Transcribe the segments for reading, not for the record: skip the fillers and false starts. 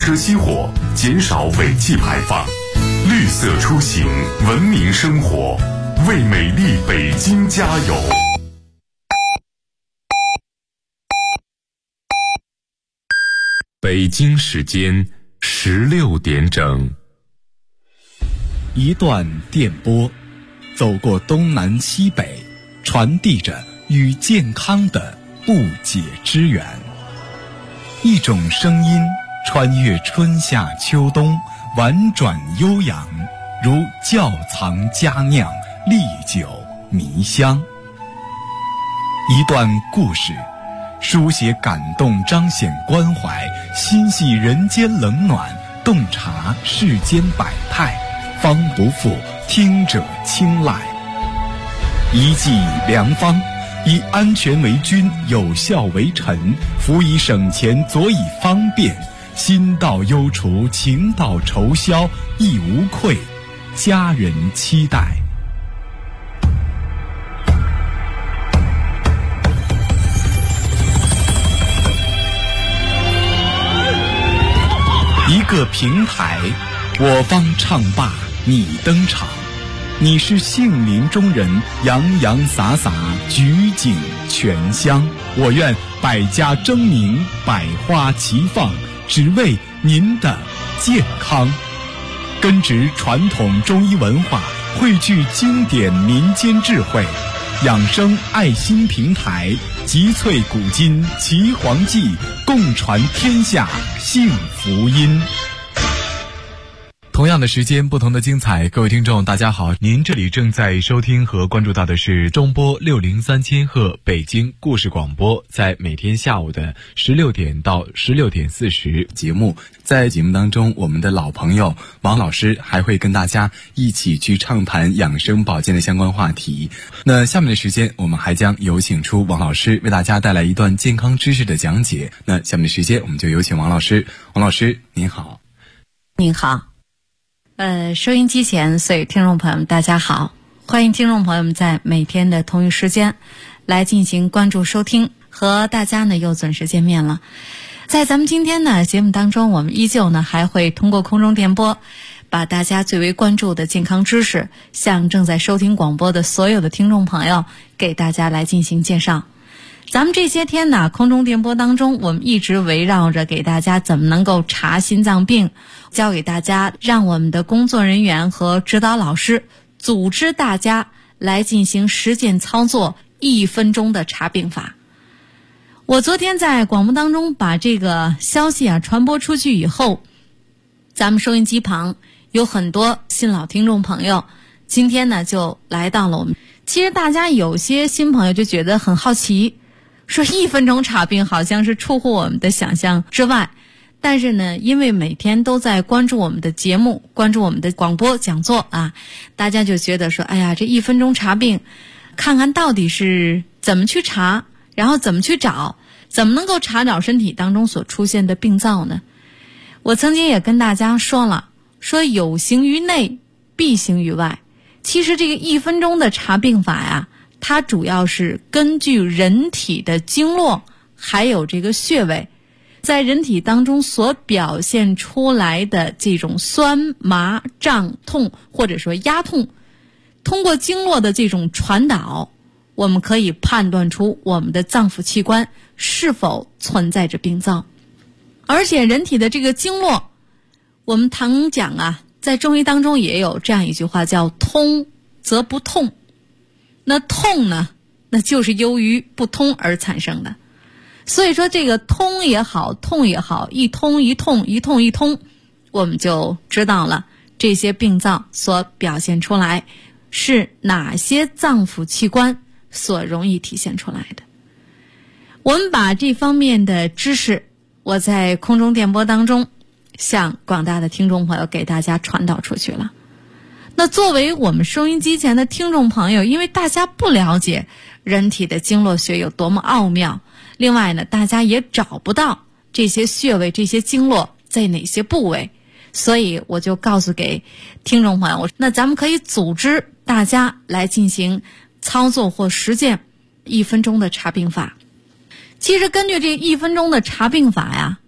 车熄火，减少尾气排放。绿色出行，文明生活，为美丽北京加油！北京时间16点整。 一段电波，走过东南西北，传递着与健康的不解之缘。一种声音，穿越春夏秋冬，婉转悠扬，如窖藏佳酿，历久弥香。一段故事，书写感动，彰显关怀，心系人间冷暖，洞察世间百态，方不负听者青睐。一剂良方，以安全为君，有效为臣，辅以省钱，佐以方便，心到忧除，情到愁消，亦无愧，家人期待。一个平台，我方唱罢你登场，你是杏林中人，洋洋洒洒，举景全香。我愿百家争鸣，百花齐放，只为您的健康。根植传统中医文化，汇聚经典民间智慧，养生爱心平台，集萃古今岐黄记，共传天下幸福音。同样的时间，不同的精彩，各位听众大家好，您这里正在收听和关注到的是中波603千赫北京故事广播，在每天下午的16点到16点40节目。在节目当中，我们的老朋友王老师还会跟大家一起去畅谈养生保健的相关话题。那下面的时间，我们还将有请出王老师为大家带来一段健康知识的讲解。那下面的时间，我们就有请王老师。王老师您好。 您好。收音机前所有听众朋友们大家好，欢迎听众朋友们在每天的同一时间来进行关注收听，和大家呢又准时见面了。在咱们今天呢节目当中，我们依旧呢还会通过空中电波把大家最为关注的健康知识向正在收听广播的所有的听众朋友给大家来进行介绍。咱们这些天呢，空中电波当中，我们一直围绕着给大家怎么能够查心脏病，教给大家，让我们的工作人员和指导老师组织大家来进行实践操作1分钟的查病法。我昨天在广播当中把这个消息传播出去以后，咱们收音机旁有很多新老听众朋友，今天呢就来到了我们。其实大家有些新朋友就觉得很好奇，说1分钟查病好像是出乎我们的想象之外，但是呢，因为每天都在关注我们的节目，关注我们的广播讲座啊，大家就觉得说，哎呀，这1分钟查病，看看到底是怎么去查，然后怎么去找，怎么能够查找身体当中所出现的病灶呢？我曾经也跟大家说了，说有形于内，必形于外。其实这个1分钟的查病法呀，它主要是根据人体的经络还有这个穴位，在人体当中所表现出来的这种酸麻胀痛或者说压痛，通过经络的这种传导，我们可以判断出我们的脏腑器官是否存在着病灶。而且人体的这个经络，我们常讲啊，在中医当中也有这样一句话叫通则不痛。那痛呢，那就是由于不通而产生的。所以说这个通也好，痛也好，一通一痛，一痛一通，我们就知道了这些病灶所表现出来是哪些脏腑器官所容易体现出来的。我们把这方面的知识，我在空中电波当中向广大的听众朋友给大家传导出去了。那作为我们收音机前的听众朋友，因为大家不了解人体的经络穴有多么奥妙，另外呢，大家也找不到这些穴位、这些经络在哪些部位，所以我就告诉给听众朋友，那咱们可以组织大家来进行操作或实践1分钟的查病法。其实根据这1分钟的查病法呀，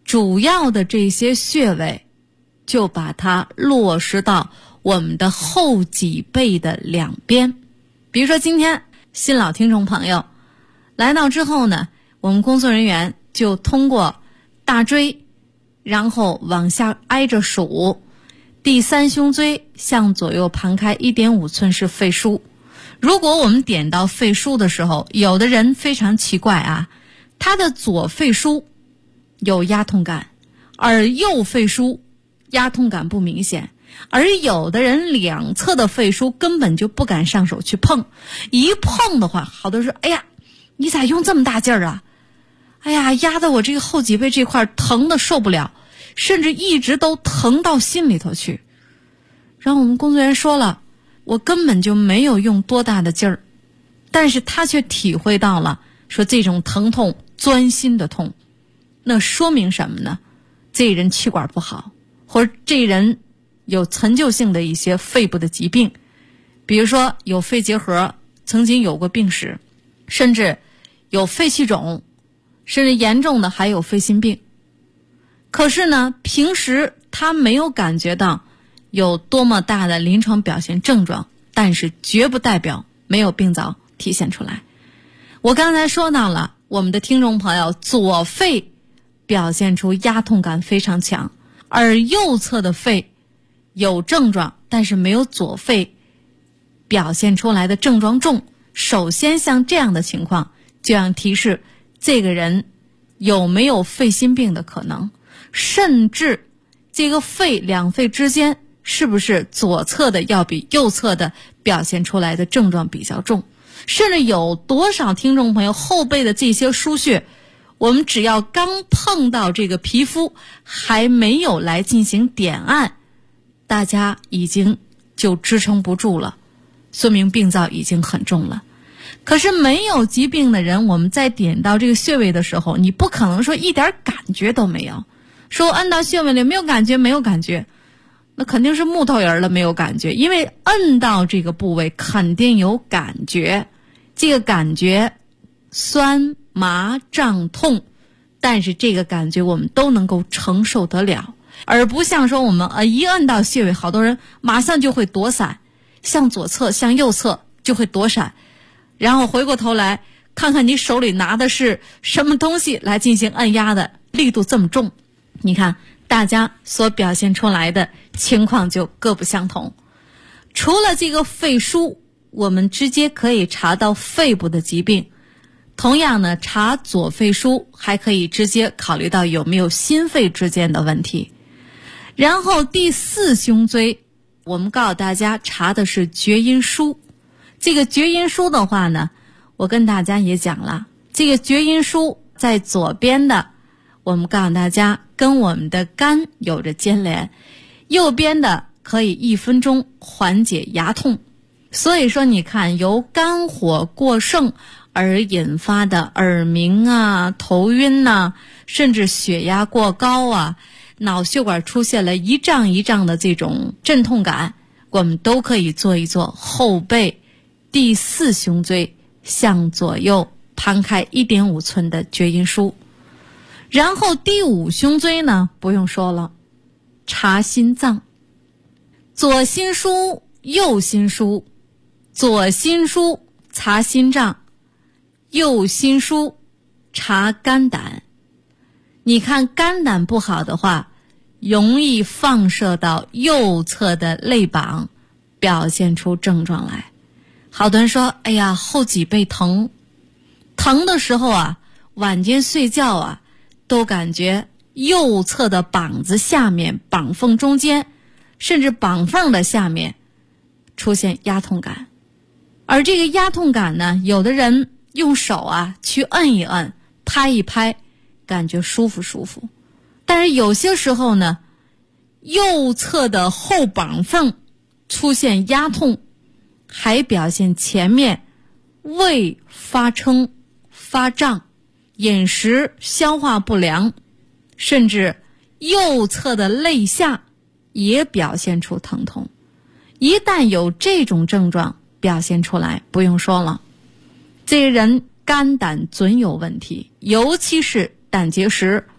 主要的这些穴位就把它落实到我们的后脊背的两边。比如说今天新老听众朋友来到之后呢，我们工作人员就通过大椎，然后往下挨着数，第三胸椎向左右盘开 1.5 寸是肺腧。如果我们点到肺腧的时候，有的人非常奇怪啊，他的左肺腧有压痛感，而右肺腧压痛感不明显，而有的人两侧的肺腧根本就不敢上手去碰，一碰的话，好多人说，哎呀，你咋用这么大劲儿啊？哎呀，压得我这个后脊背这块疼得受不了，甚至一直都疼到心里头去。然后我们工作人员说了，我根本就没有用多大的劲儿，但是他却体会到了说这种疼痛钻心的痛。那说明什么呢？这人气管不好，或者这人有陈旧性的一些肺部的疾病，比如说有肺结核，曾经有过病史，甚至有肺气肿，甚至严重的还有肺心病。可是呢，平时他没有感觉到有多么大的临床表现症状，但是绝不代表没有病灶体现出来。我刚才说到了我们的听众朋友左肺表现出压痛感非常强，而右侧的肺有症状，但是没有左肺表现出来的症状重。首先像这样的情况，就要提示这个人有没有肺心病的可能，甚至这个肺两肺之间是不是左侧的要比右侧的表现出来的症状比较重，甚至有多少听众朋友后背的这些腧穴，我们只要刚碰到这个皮肤，还没有来进行点按，大家已经就支撑不住了，说明病灶已经很重了。可是没有疾病的人，我们在点到这个穴位的时候，你不可能说一点感觉都没有，说按到穴位里没有感觉，没有感觉，那肯定是木头人了，没有感觉。因为按到这个部位肯定有感觉，这个感觉酸麻胀痛，但是这个感觉我们都能够承受得了，而不像说我们一按到穴位，好多人马上就会躲闪，向左侧向右侧就会躲闪，然后回过头来看看你手里拿的是什么东西来进行按压的，力度这么重，你看大家所表现出来的情况就各不相同。除了这个肺腧，我们直接可以查到肺部的疾病，同样呢，查左肺腧还可以直接考虑到有没有心肺之间的问题。然后第四胸椎，我们告诉大家查的是厥阴腧。这个厥阴腧的话呢，我跟大家也讲了，这个厥阴腧在左边的，我们告诉大家跟我们的肝有着牵连，右边的可以1分钟缓解牙痛。所以说你看，由肝火过盛而引发的耳鸣啊、头晕啊，甚至血压过高啊，脑血管出现了一胀一胀的这种阵痛感，我们都可以做一做后背第四胸椎向左右盘开 1.5 寸的厥阴腧。然后第五胸椎呢，不用说了，查心脏。左心腧右心腧，左心腧查心脏，右心腧查肝胆。你看肝胆不好的话，容易放射到右侧的肋膀，表现出症状来。好多人说，哎呀，后脊背疼，疼的时候啊，晚间睡觉啊，都感觉右侧的膀子下面、膀缝中间，甚至膀缝的下面出现压痛感。而这个压痛感呢，有的人用手啊去摁一摁、拍一拍，感觉舒服舒服。但是有些时候呢，右侧的后膀缝出现压痛，还表现前面胃发撑、发胀，饮食消化不良，甚至右侧的肋下也表现出疼痛。一旦有这种症状表现出来，不用说了，这个人肝胆准有问题，尤其是胆结石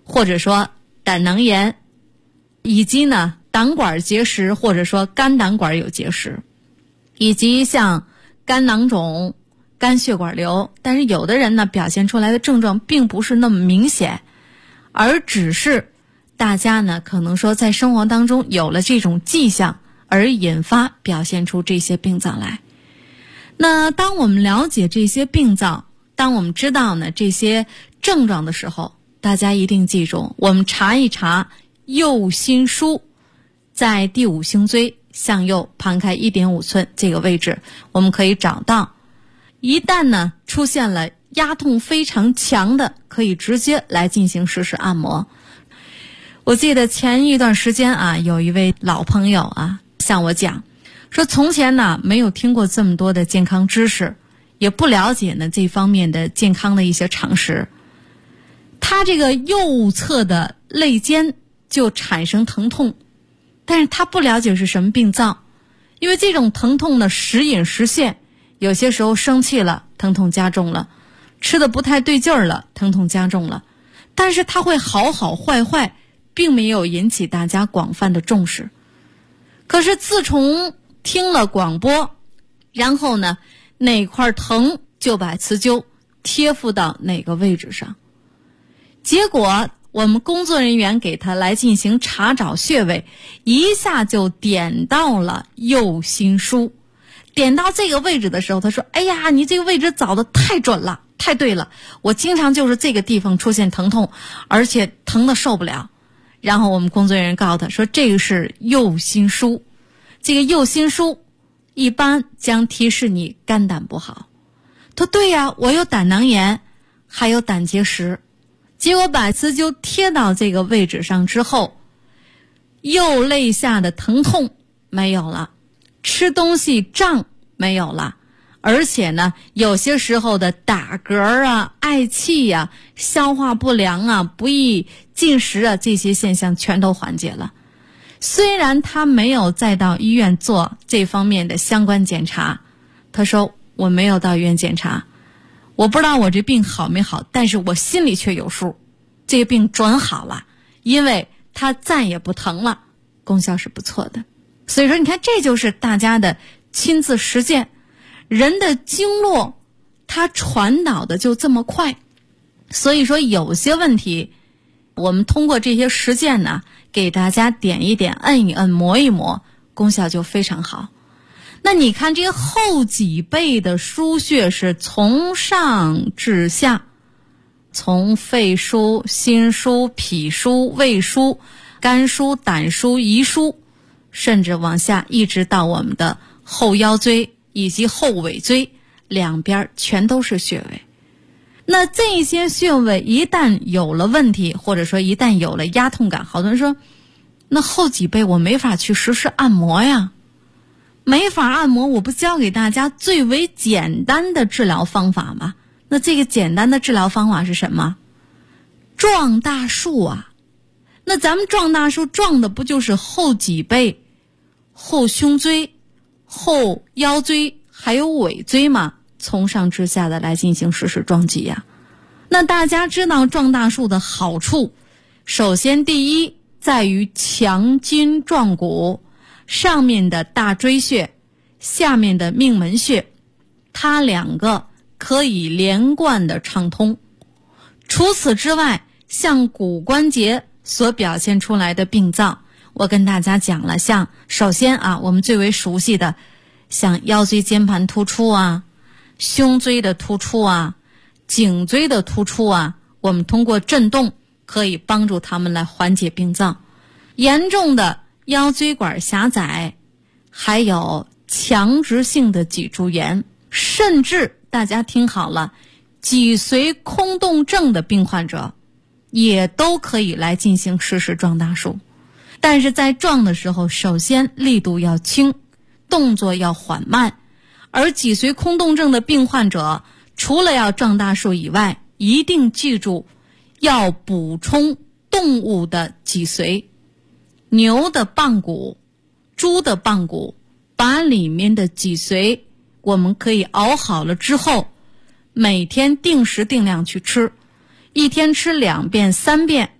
或者说胆囊炎，以及呢胆管结石或者说肝胆管有结石，以及像肝囊肿、肝血管瘤。但是有的人呢表现出来的症状并不是那么明显，而只是大家呢可能说在生活当中有了这种迹象，而引发表现出这些病灶来。那当我们了解这些病灶，当我们知道呢这些症状的时候，大家一定记住，我们查一查右心枢，在第5胸椎向右盘开 1.5 寸这个位置，我们可以找到。一旦呢出现了压痛非常强的，可以直接来进行实时按摩。我记得前一段时间啊，有一位老朋友啊向我讲说，从前呢没有听过这么多的健康知识，也不了解呢这方面的健康的一些常识。他这个右侧的肋间就产生疼痛，但是他不了解是什么病灶，因为这种疼痛呢时隐时现，有些时候生气了疼痛加重了，吃的不太对劲儿了疼痛加重了，但是他会好好坏坏，并没有引起大家广泛的重视。可是自从听了广播，然后呢哪块疼就把磁灸贴附到哪个位置上，结果我们工作人员给他来进行查找穴位，一下就点到了右心枢。点到这个位置的时候，他说，哎呀，你这个位置找的太准了，太对了，我经常就是这个地方出现疼痛，而且疼得受不了。然后我们工作人员告诉他说，这个是右心枢，这个右心枢一般将提示你肝胆不好。他说对呀，我有胆囊炎，还有胆结石。结果把磁灸贴到这个位置上之后，右肋下的疼痛没有了，吃东西胀没有了，而且呢有些时候的打嗝啊、嗳气啊、消化不良啊、不易进食啊，这些现象全都缓解了。虽然他没有再到医院做这方面的相关检查，他说我没有到医院检查，我不知道我这病好没好，但是我心里却有数，这个病准好了，因为它再也不疼了，功效是不错的。所以说你看，这就是大家的亲自实践，人的经络它传导的就这么快。所以说有些问题我们通过这些实践呢，给大家点一点、摁一摁、磨一磨，功效就非常好。那你看这个后脊背的腧穴是从上至下，从肺腧、心腧、脾腧、胃腧、肝腧、胆腧、胰腧，甚至往下一直到我们的后腰椎以及后尾椎，两边全都是穴位。那这些穴位一旦有了问题，或者说一旦有了压痛感，好多人说那后脊背我没法去实施按摩呀，没法按摩，我不教给大家最为简单的治疗方法吗？那这个简单的治疗方法是什么？撞大树啊。那咱们撞大树撞的不就是后脊背、后胸椎、后腰椎还有尾椎吗？从上至下的来进行实时撞击呀。那大家知道撞大树的好处，首先第一在于强筋壮骨，上面的大椎穴，下面的命门穴，它两个可以连贯的畅通。除此之外，像骨关节所表现出来的病灶，我跟大家讲了，像首先啊，我们最为熟悉的像腰椎间盘突出啊、胸椎的突出啊、颈椎的突出啊，我们通过震动可以帮助他们来缓解病灶。严重的腰椎管狭窄，还有强直性的脊柱炎，甚至大家听好了，脊髓空洞症的病患者也都可以来进行实时撞大树。但是在撞的时候，首先力度要轻，动作要缓慢。而脊髓空洞症的病患者，除了要撞大树以外，一定记住要补充动物的脊髓。牛的棒骨、猪的棒骨，把里面的脊髓我们可以熬好了之后，每天定时定量去吃，一天吃2遍3遍，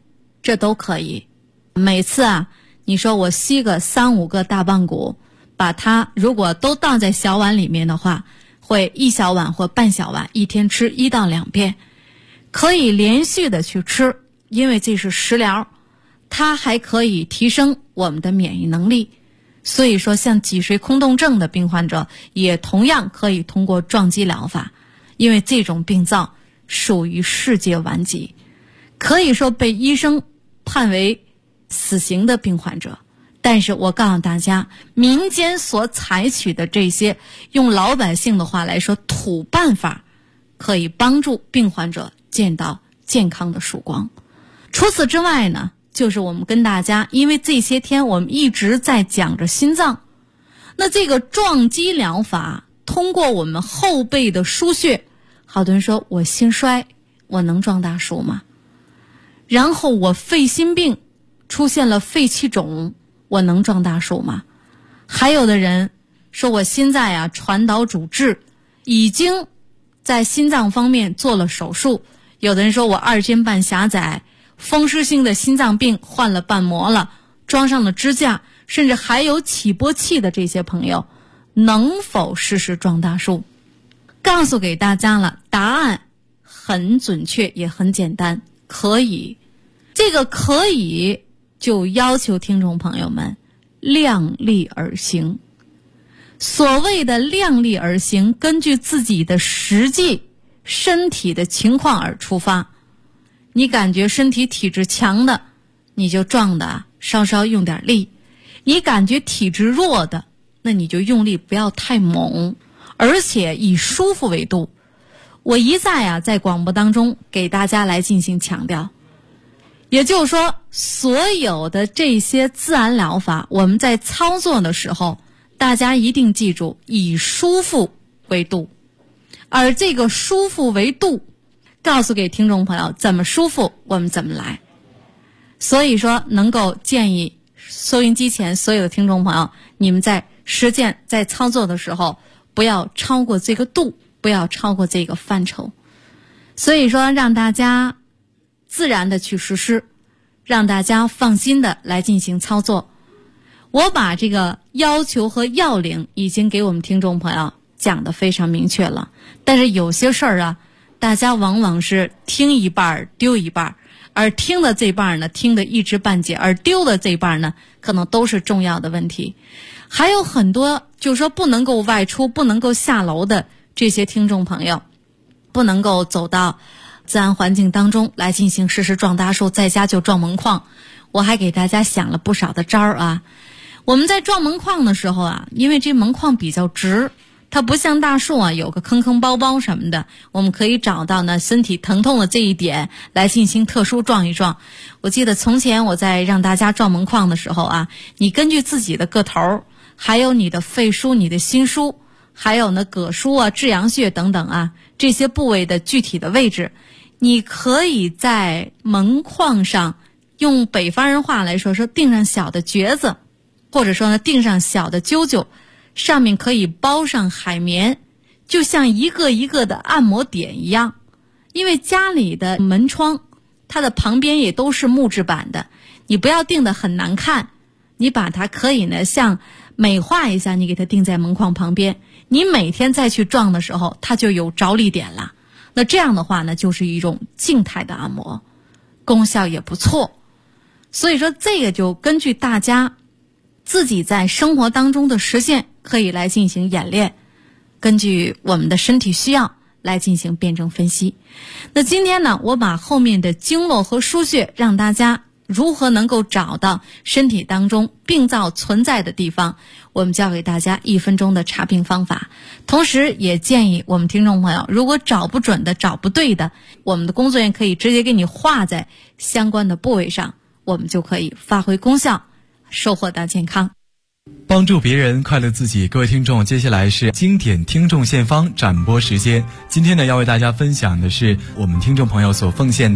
这都可以。每次啊，你说我吸个3-5个大棒骨，把它如果都倒在小碗里面的话，会1小碗或半小碗，一天吃1到2遍，可以连续的去吃，因为这是食疗，它还可以提升我们的免疫能力。所以说像脊髓空洞症的病患者也同样可以通过撞击疗法，因为这种病灶属于世界顽疾，可以说被医生判为死刑的病患者。但是我告诉大家，民间所采取的这些用老百姓的话来说土办法，可以帮助病患者见到健康的曙光。除此之外呢，就是我们跟大家，因为这些天我们一直在讲着心脏，那这个撞击疗法通过我们后背的腧穴，好多人说我心衰，我能撞大树吗？然后我肺心病出现了肺气肿，我能撞大树吗？还有的人说我现在啊传导阻滞，已经在心脏方面做了手术，有的人说我2间半狭窄，风湿性的心脏病换了瓣膜了，装上了支架，甚至还有起搏器的这些朋友，能否试试撞大树？告诉给大家了，答案很准确也很简单，可以。这个可以就要求听众朋友们量力而行。所谓的量力而行，根据自己的实际身体的情况而出发。你感觉身体体质强的，你就撞的稍稍用点力；你感觉体质弱的，那你就用力不要太猛，而且以舒服为度。我一再在广播当中给大家来进行强调，也就是说，所有的这些自然疗法，我们在操作的时候，大家一定记住以舒服为度。而这个舒服为度，告诉给听众朋友怎么舒服我们怎么来。所以说能够建议收音机前所有的听众朋友，你们在实践在操作的时候不要超过这个度，不要超过这个范畴。所以说让大家自然的去实施，让大家放心的来进行操作。我把这个要求和要领已经给我们听众朋友讲得非常明确了，但是有些事儿大家往往是听一半丢一半，而听的这半呢听得一知半解，而丢的这半呢可能都是重要的问题。还有很多就是说不能够外出不能够下楼的这些听众朋友，不能够走到自然环境当中来进行实施撞大树，在家就撞门框。我还给大家想了不少的招儿我们在撞门框的时候因为这门框比较直，它不像大树有个坑坑包包什么的，我们可以找到呢身体疼痛的这一点来进行特殊撞一撞。我记得从前我在让大家撞门框的时候你根据自己的个头，还有你的肺腧、你的心腧，还有呢膈腧至阳穴等等这些部位的具体的位置，你可以在门框上用北方人话来说钉上小的橛子，或者说呢钉上小的揪揪，上面可以包上海绵，就像一个一个的按摩点一样。因为家里的门窗它的旁边也都是木质板的，你不要钉得很难看，你把它可以呢像美化一下，你给它钉在门框旁边，你每天再去撞的时候它就有着力点了。那这样的话呢就是一种静态的按摩，功效也不错。所以说这个就根据大家自己在生活当中的实践可以来进行演练，根据我们的身体需要来进行辩证分析。那今天呢，我把后面的经络和腧穴让大家如何能够找到身体当中病灶存在的地方，我们教给大家1分钟的查病方法。同时也建议我们听众朋友，如果找不准的找不对的，我们的工作人员可以直接给你画在相关的部位上，我们就可以发挥功效，收获到健康。 帮助别人快乐自己。各位听众，接下来是经典听众献方展播时间。今天呢，要为大家分享的是我们听众朋友所奉献的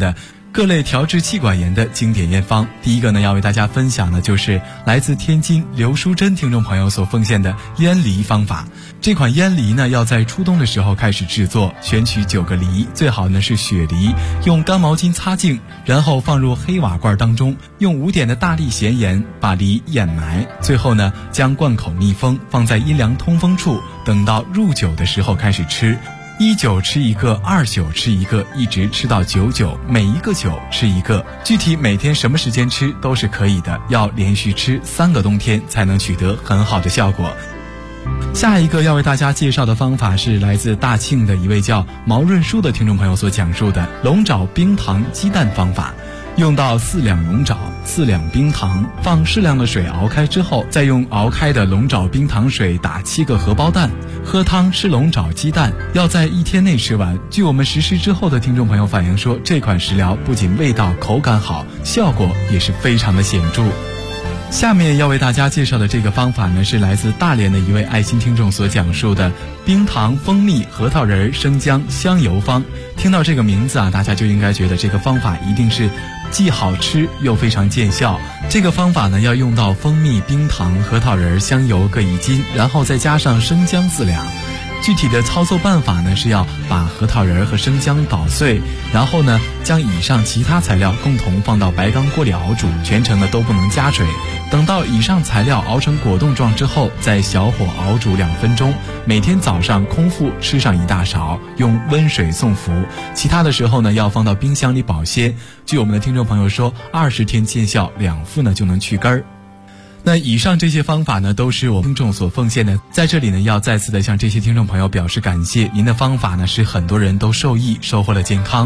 各类调治气管炎的经典验方。第一个呢，要为大家分享的就是来自天津刘淑珍听众朋友所奉献的腌梨方法。这款腌梨呢，要在初冬的时候开始制作，选取9个梨，最好呢是雪梨，用干毛巾擦净，然后放入黑瓦罐当中，用5点的大力咸盐把梨掩埋，最后呢将罐口密封，放在阴凉通风处，等到入酒的时候开始吃。1酒吃1个，2酒吃1个，一直吃到9酒，每一个酒吃1个。具体每天什么时间吃都是可以的，要连续吃3个冬天才能取得很好的效果。下一个要为大家介绍的方法是来自大庆的一位叫毛润书的听众朋友所讲述的龙爪冰糖鸡蛋方法。用到4两龙爪，4两冰糖，放适量的水熬开之后，再用熬开的龙爪冰糖水打7个荷包蛋，喝汤吃龙爪鸡蛋，要在1天内吃完。据我们实施之后的听众朋友反映说，这款食疗不仅味道口感好，效果也是非常的显著。下面要为大家介绍的这个方法呢，是来自大连的一位爱心听众所讲述的冰糖蜂蜜核桃仁生姜香油方。听到这个名字啊，大家就应该觉得这个方法一定是既好吃又非常见效。这个方法呢，要用到蜂蜜、冰糖、核桃仁、香油各1斤，然后再加上生姜4两。具体的操作办法呢，是要把核桃仁和生姜捣碎，然后呢将以上其他材料共同放到白钢锅里熬煮，全程呢都不能加水。等到以上材料熬成果冻状之后，在小火熬煮2分钟，每天早上空腹吃上1大勺，用温水送服。其他的时候呢，要放到冰箱里保鲜。据我们的听众朋友说，20天见效，2副呢就能去根儿。那以上这些方法呢，都是我们听众所奉献的，在这里呢，要再次的向这些听众朋友表示感谢。您的方法呢，使很多人都受益，收获了健康。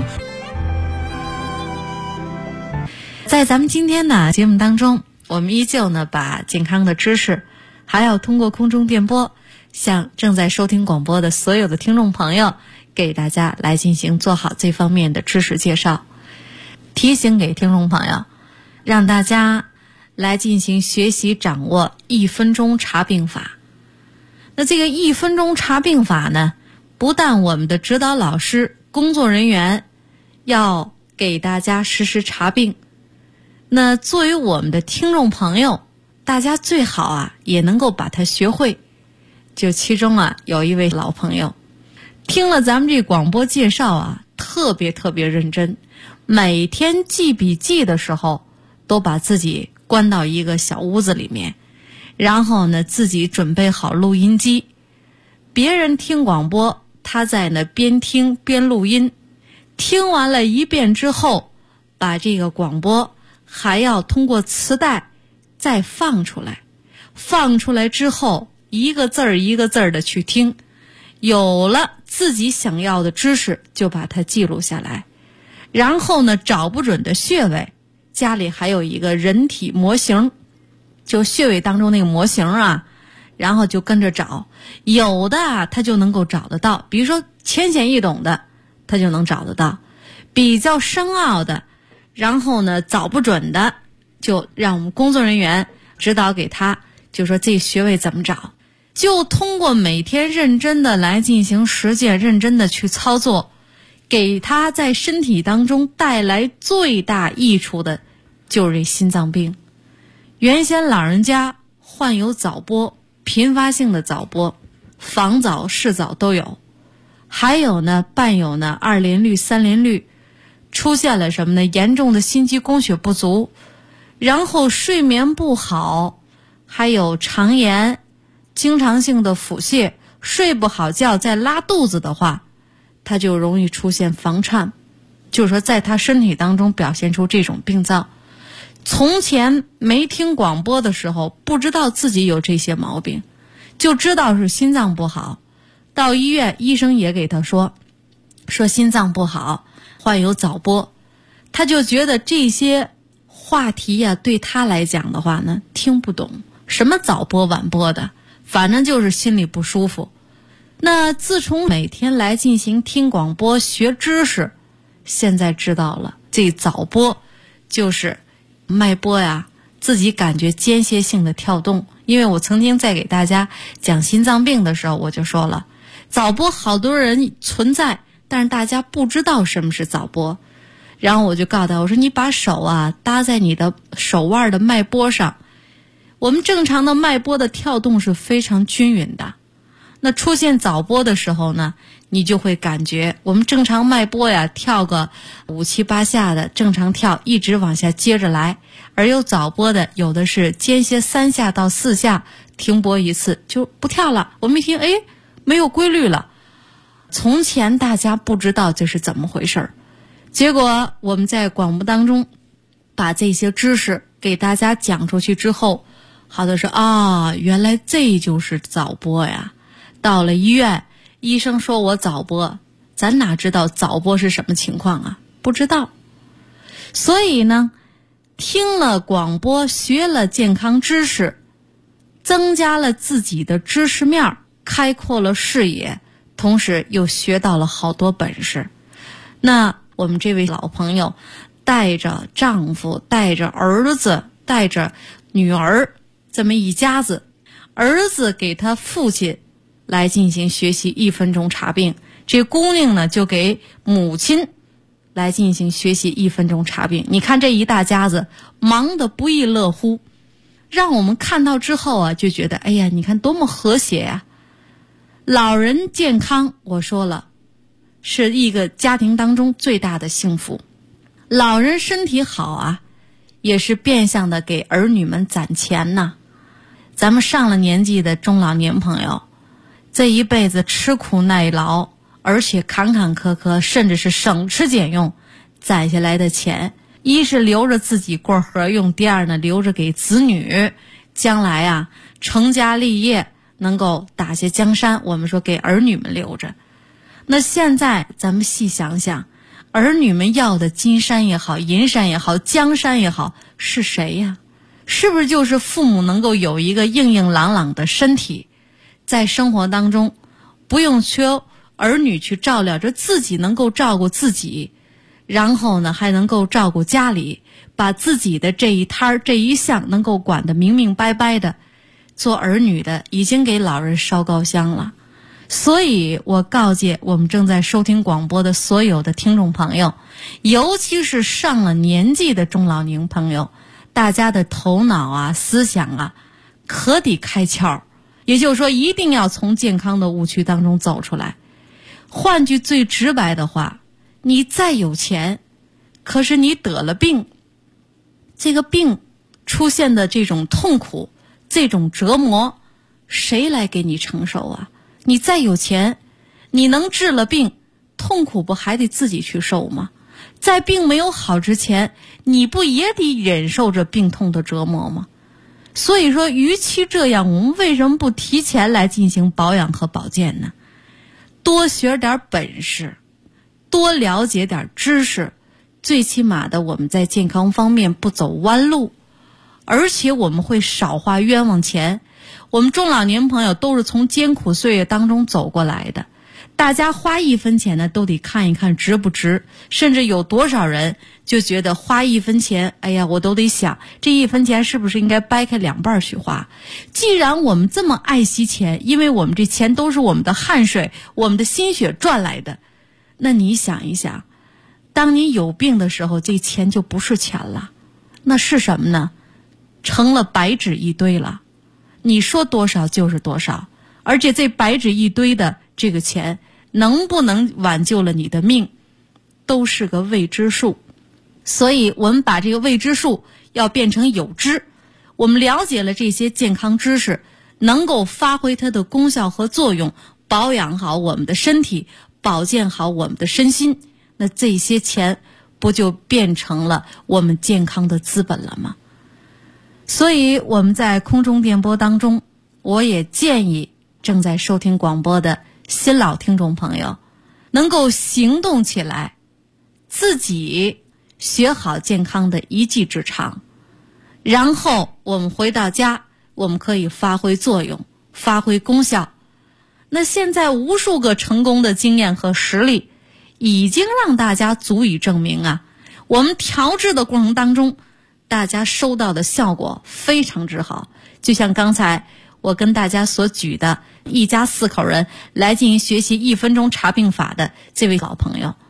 在咱们今天的节目当中，我们依旧呢把健康的知识，还要通过空中电波，向正在收听广播的所有的听众朋友，给大家来进行做好这方面的知识介绍，提醒给听众朋友，让大家来进行学习掌握1分钟查病法。那这个1分钟查病法呢，不但我们的指导老师、工作人员要给大家实时查病，那作为我们的听众朋友，大家最好啊也能够把它学会。就其中啊有一位老朋友，听了咱们这广播介绍啊，特别认真，每天记笔记的时候都把自己关到一个小屋子里面，然后呢自己准备好录音机，别人听广播，他在那边听边录音，听完了1遍之后，把这个广播还要通过磁带再放出来，放出来之后一个字儿一个字儿的去听，有了自己想要的知识就把它记录下来，然后呢找不准的穴位，家里还有一个人体模型，就穴位当中那个模型啊，然后就跟着找，有的啊他就能够找得到，比如说浅显易懂的他就能找得到，比较深奥的，然后呢找不准的，就让我们工作人员指导给他，就说这穴位怎么找，就通过每天认真的来进行实践，认真的去操作，给他在身体当中带来最大益处的就是这心脏病。原先老人家患有早搏，频发性的早搏，房早室早都有，还有呢伴有呢2联律3联律，出现了什么呢？严重的心肌供血不足，然后睡眠不好，还有肠炎，经常性的腹泻，睡不好觉再拉肚子的话，他就容易出现房颤，就是说在他身体当中表现出这种病灶。从前没听广播的时候，不知道自己有这些毛病，就知道是心脏不好，到医院医生也给他说心脏不好，患有早搏，他就觉得这些话题呀对他来讲的话呢听不懂，什么早搏晚搏的，反正就是心里不舒服。那自从每天来进行听广播学知识，现在知道了这早搏就是脉搏呀自己感觉间歇性的跳动。因为我曾经在给大家讲心脏病的时候我就说了，早搏好多人存在，但是大家不知道什么是早搏。 然后我就告诉他，我说你把手啊搭在你的手腕的脉搏上，我们正常的脉搏的跳动是非常均匀的。那出现早搏的时候呢，你就会感觉我们正常脉搏呀跳个5、7、8下的正常跳，一直往下接着来，而有早搏的有的是间歇3下到4下停搏一次就不跳了。我们一听，没有规律了。从前大家不知道这是怎么回事，结果我们在广播当中把这些知识给大家讲出去之后，好多说原来这就是早搏呀。到了医院，医生说我早搏，咱哪知道早搏是什么情况啊？不知道。所以呢，听了广播，学了健康知识，增加了自己的知识面，开阔了视野，同时又学到了好多本事。那我们这位老朋友带着丈夫，带着儿子，带着女儿，这么一家子，儿子给他父亲来进行学习1分钟查病，这姑娘呢就给母亲来进行学习1分钟查病。你看这一大家子忙得不亦乐乎，让我们看到之后啊，就觉得你看多么和谐呀。老人健康，我说了，是一个家庭当中最大的幸福。老人身体好啊，也是变相的给儿女们攒钱呐。咱们上了年纪的中老年朋友，这一辈子吃苦耐劳，而且坎坎坷坷，甚至是省吃俭用攒下来的钱，一是留着自己过盒用，第二呢留着给子女，将来啊成家立业能够打下江山，我们说给儿女们留着。那现在咱们细想想，儿女们要的金山也好，银山也好，江山也好，是谁呀？是不是就是父母能够有一个硬硬朗朗的身体，在生活当中不用求儿女去照料着，自己能够照顾自己，然后呢还能够照顾家里，把自己的这一摊这一项能够管得明明白白的，做儿女的已经给老人烧高香了。所以我告诫我们正在收听广播的所有的听众朋友，尤其是上了年纪的中老年朋友，大家的头脑啊思想啊可得开窍，也就是说一定要从健康的误区当中走出来。换句最直白的话，你再有钱，可是你得了病，这个病出现的这种痛苦，这种折磨，谁来给你承受啊？你再有钱，你能治了病，痛苦不还得自己去受吗？在病没有好之前，你不也得忍受着病痛的折磨吗？所以说，与其这样，我们为什么不提前来进行保养和保健呢？多学点本事，多了解点知识，最起码的我们在健康方面不走弯路，而且我们会少花冤枉钱。我们中老年朋友都是从艰苦岁月当中走过来的，大家花1分钱呢都得看一看值不值，甚至有多少人就觉得花1分钱，我都得想这1分钱是不是应该掰开2半去花。既然我们这么爱惜钱，因为我们这钱都是我们的汗水，我们的心血赚来的，那你想一想，当你有病的时候，这钱就不是钱了，那是什么呢？成了白纸一堆了，你说多少就是多少，而且这白纸一堆的这个钱能不能挽救了你的命，都是个未知数。所以我们把这个未知数要变成有知，我们了解了这些健康知识，能够发挥它的功效和作用，保养好我们的身体，保健好我们的身心，那这些钱不就变成了我们健康的资本了吗？所以我们在空中电波当中，我也建议正在收听广播的新老听众朋友能够行动起来，自己学好健康的一技之长，然后我们回到家，我们可以发挥作用，发挥功效。那现在无数个成功的经验和实例已经让大家足以证明啊，我们调治的过程当中，大家收到的效果非常之好。就像刚才我跟大家所举的一家4口人来进行学习1分钟查病法的这位老朋友，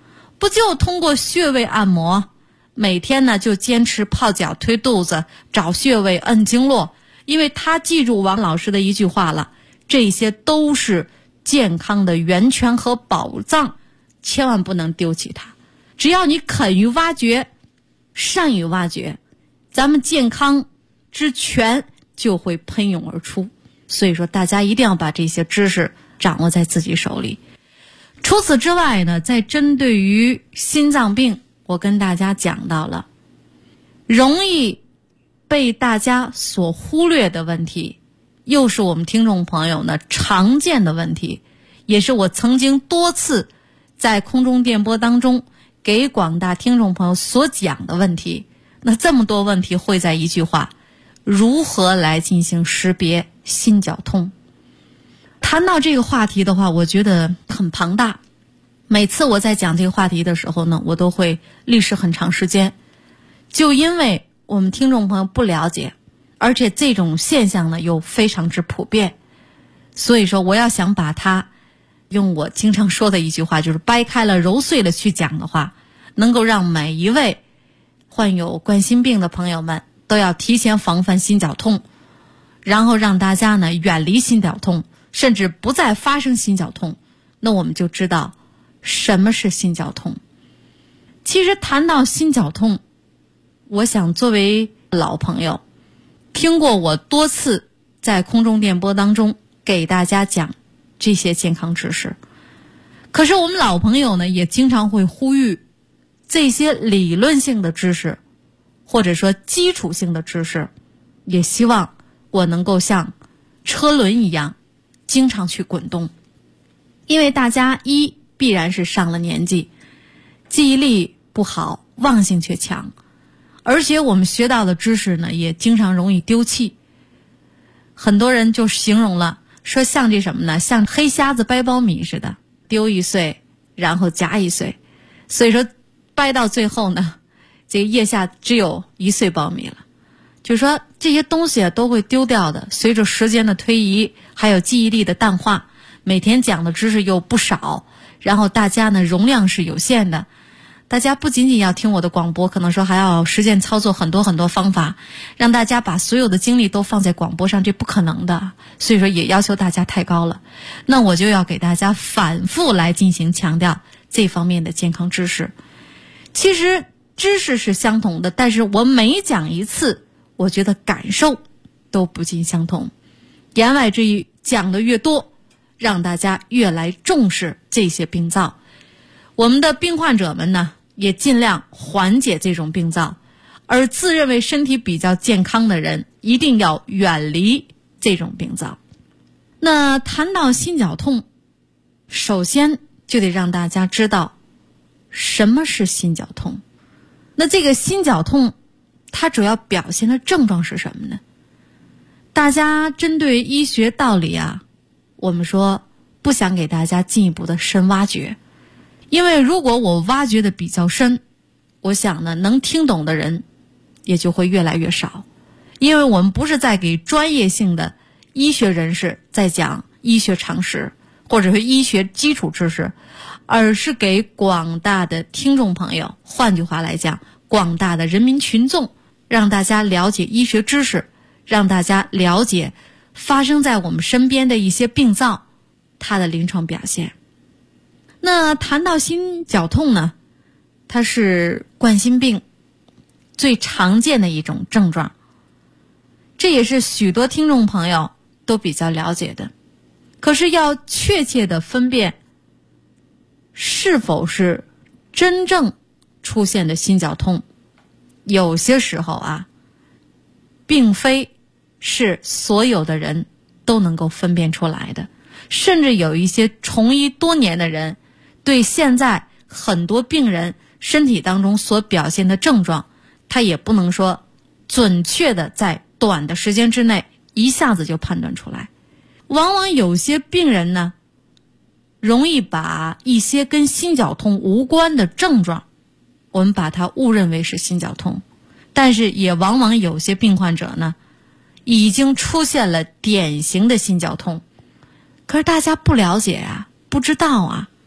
不就通过穴位按摩，每天呢就坚持泡脚推肚子，找穴位摁经络，因为他记住王老师的一句话了，这些都是健康的源泉和宝藏，千万不能丢弃它。只要你肯于挖掘，善于挖掘，咱们健康之泉就会喷涌而出。所以说大家一定要把这些知识掌握在自己手里。除此之外呢，在针对于心脏病，我跟大家讲到了容易被大家所忽略的问题，又是我们听众朋友呢常见的问题，也是我曾经多次在空中电波当中给广大听众朋友所讲的问题。那这么多问题汇在一句话，如何来进行识别心绞痛？谈到这个话题的话，我觉得很庞大。每次我在讲这个话题的时候呢，我都会历时很长时间，就因为我们听众朋友不了解，而且这种现象呢又非常之普遍，所以说我要想把它用我经常说的一句话，就是掰开了揉碎了去讲的话，能够让每一位患有冠心病的朋友们都要提前防范心绞痛，然后让大家呢远离心绞痛，甚至不再发生心绞痛，那我们就知道什么是心绞痛。其实谈到心绞痛，我想作为老朋友，听过我多次在空中电波当中给大家讲这些健康知识，可是我们老朋友呢也经常会呼吁这些理论性的知识，或者说基础性的知识，也希望我能够像车轮一样经常去滚动。因为大家必然是上了年纪，记忆力不好，忘性却强，而且我们学到的知识呢也经常容易丢弃。很多人就形容了，说像这什么呢，像黑瞎子掰苞米似的，丢一岁然后夹一岁，所以说掰到最后呢，这个腋下只有1岁苞米了。就是说这些东西都会丢掉的，随着时间的推移，还有记忆力的淡化，每天讲的知识又不少，然后大家呢容量是有限的，大家不仅仅要听我的广播，可能说还要实践操作很多很多方法，让大家把所有的精力都放在广播上，这不可能的，所以说也要求大家太高了。那我就要给大家反复来进行强调这方面的健康知识。其实知识是相同的，但是我每讲一次，我觉得感受都不尽相同。言外之意，讲的越多，让大家越来重视这些病灶。我们的病患者们呢，也尽量缓解这种病灶，而自认为身体比较健康的人，一定要远离这种病灶。那谈到心绞痛，首先就得让大家知道什么是心绞痛。那这个心绞痛它主要表现的症状是什么呢？大家针对医学道理啊，我们说不想给大家进一步的深挖掘，因为如果我挖掘的比较深，我想呢能听懂的人也就会越来越少，因为我们不是在给专业性的医学人士在讲医学常识或者是医学基础知识，而是给广大的听众朋友，换句话来讲，广大的人民群众，让大家了解医学知识，让大家了解发生在我们身边的一些病灶，它的临床表现。那谈到心绞痛呢，它是冠心病最常见的一种症状，这也是许多听众朋友都比较了解的。可是要确切的分辨是否是真正出现的心绞痛，有些时候啊，并非是所有的人都能够分辨出来的，甚至有一些从医多年的人，对现在很多病人身体当中所表现的症状，他也不能说准确的在短的时间之内一下子就判断出来。往往有些病人呢，容易把一些跟心绞痛无关的症状，我们把它误认为是心绞痛，但是也往往有些病患者呢，已经出现了典型的心绞痛，可是大家不了解啊，不知道啊。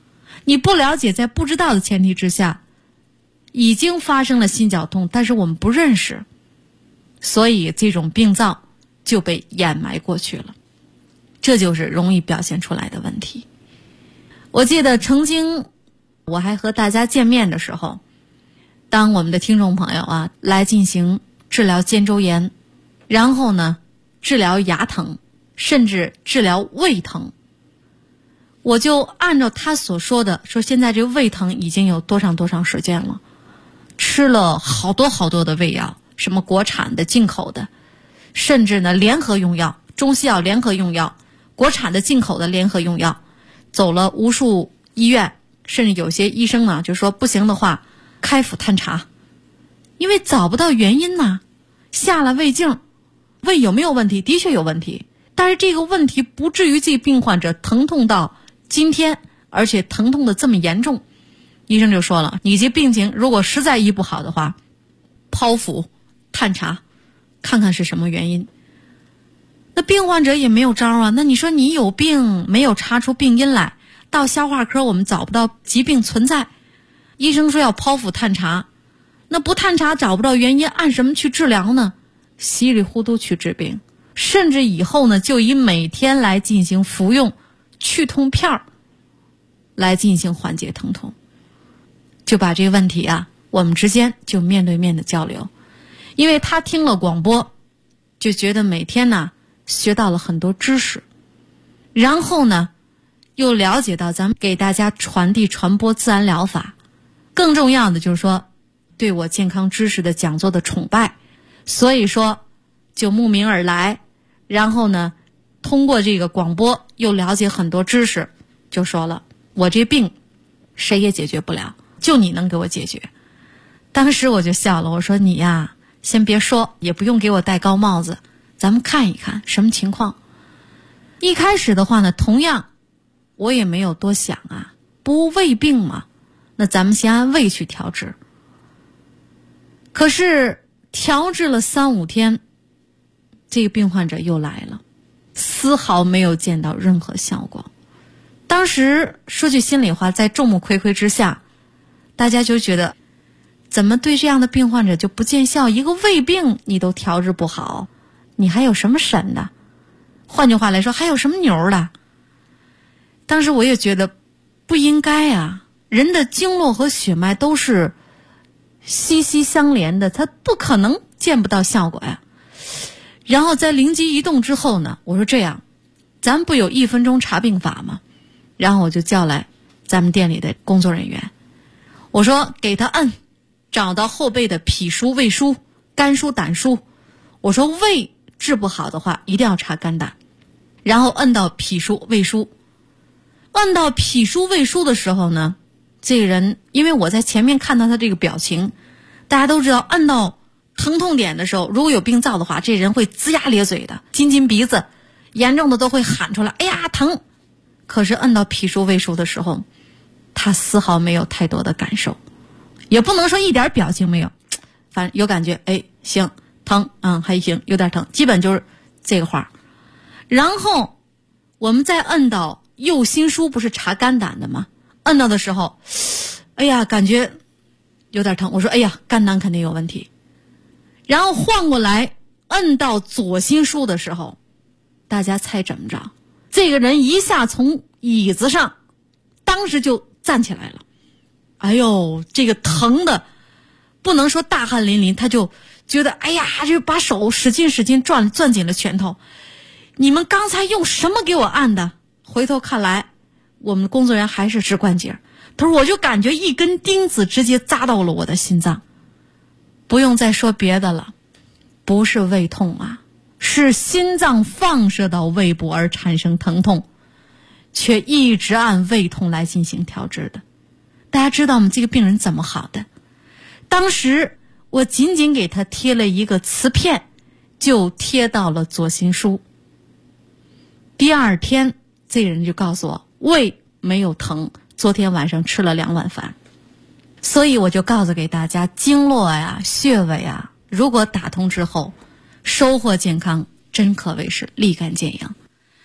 你不了解，在不知道的前提之下，已经发生了心绞痛，但是我们不认识，所以这种病灶就被掩埋过去了，这就是容易表现出来的问题。我记得曾经我还和大家见面的时候，当我们的听众朋友啊来进行治疗肩周炎，然后呢治疗牙疼，甚至治疗胃疼，我就按照他所说的，说现在这个胃疼已经有多长时间了，吃了好多的胃药，什么国产的进口的，甚至呢联合用药，中西药联合用药，国产的进口的联合用药，走了无数医院，甚至有些医生呢就说不行的话开腹探查，因为找不到原因呐。下了胃镜，胃有没有问题？的确有问题，但是这个问题不至于这病患者疼痛到今天，而且疼痛的这么严重。医生就说了，你这病情如果实在医不好的话，剖腹探查看看是什么原因。那病患者也没有招啊，那你说你有病没有查出病因来，到消化科我们找不到疾病存在，医生说要剖腹探查，那不探查找不到原因，按什么去治疗呢？稀里糊涂去治病，甚至以后呢就以每天来进行服用去痛片来进行缓解疼痛，就把这个问题啊我们之间就面对面的交流。因为他听了广播就觉得每天呢学到了很多知识，然后呢又了解到咱们给大家传递传播自然疗法，更重要的就是说对我健康知识的讲座的崇拜，所以说就慕名而来，然后呢通过这个广播又了解很多知识，就说了我这病谁也解决不了，就你能给我解决。当时我就笑了，我说你呀先别说，也不用给我戴高帽子，咱们看一看什么情况。一开始的话呢，同样我也没有多想啊，不胃病嘛，那咱们先按胃去调治。可是调治了3-5天，这个病患者又来了，丝毫没有见到任何效果。当时说句心里话，在众目睽睽之下，大家就觉得怎么对这样的病患者就不见效？一个胃病你都调治不好，你还有什么神的？换句话来说，还有什么牛的？当时我也觉得不应该啊，人的经络和血脉都是息息相连的，它不可能见不到效果呀。然后在灵机一动之后呢，我说这样，咱不有1分钟查病法吗？然后我就叫来咱们店里的工作人员，我说给他摁，找到后背的脾腧、胃腧、肝腧、胆腧，我说胃治不好的话一定要查肝胆，然后摁到脾腧、胃腧。摁到脾腧、胃腧的时候呢，这个人因为我在前面看到他这个表情，大家都知道摁到疼痛点的时候，如果有病灶的话，这人会龇牙咧嘴的，津津鼻子，严重的都会喊出来，哎呀疼。可是摁到脾腧、胃腧的时候，他丝毫没有太多的感受，也不能说一点表情没有，反正有感觉，哎行，疼，还行，有点疼，基本就是这个话。然后我们再摁到右心腧，不是查肝胆的吗？摁到的时候，哎呀感觉有点疼，我说哎呀肝胆肯定有问题。然后换过来摁到左心腧的时候，大家猜怎么着？这个人一下从椅子上当时就站起来了，哎呦这个疼的不能说大汗淋漓，他就觉得哎呀就把手使劲攥紧了拳头，你们刚才用什么给我按的？回头看来我们工作人员还是指关节，他说我就感觉一根钉子直接扎到了我的心脏。不用再说别的了，不是胃痛啊，是心脏放射到胃部而产生疼痛，却一直按胃痛来进行调治的。大家知道吗？这个病人怎么好的？当时我仅仅给他贴了一个磁片，就贴到了左心腧。第2天这个人就告诉我胃没有疼，昨天晚上吃了2碗饭。所以我就告诉给大家，经络呀、穴位啊，如果打通之后，收获健康真可谓是立竿见影。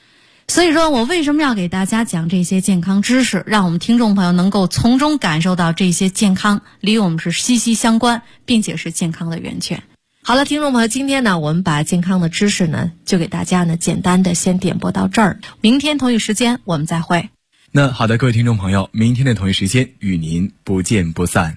所以说我为什么要给大家讲这些健康知识，让我们听众朋友能够从中感受到这些健康离我们是息息相关，并且是健康的源泉。好了，听众朋友，今天呢，我们把健康的知识呢，就给大家呢简单的先点播到这儿。明天同一时间我们再会。 那好的，各位听众朋友，明天的同一时间与您不见不散。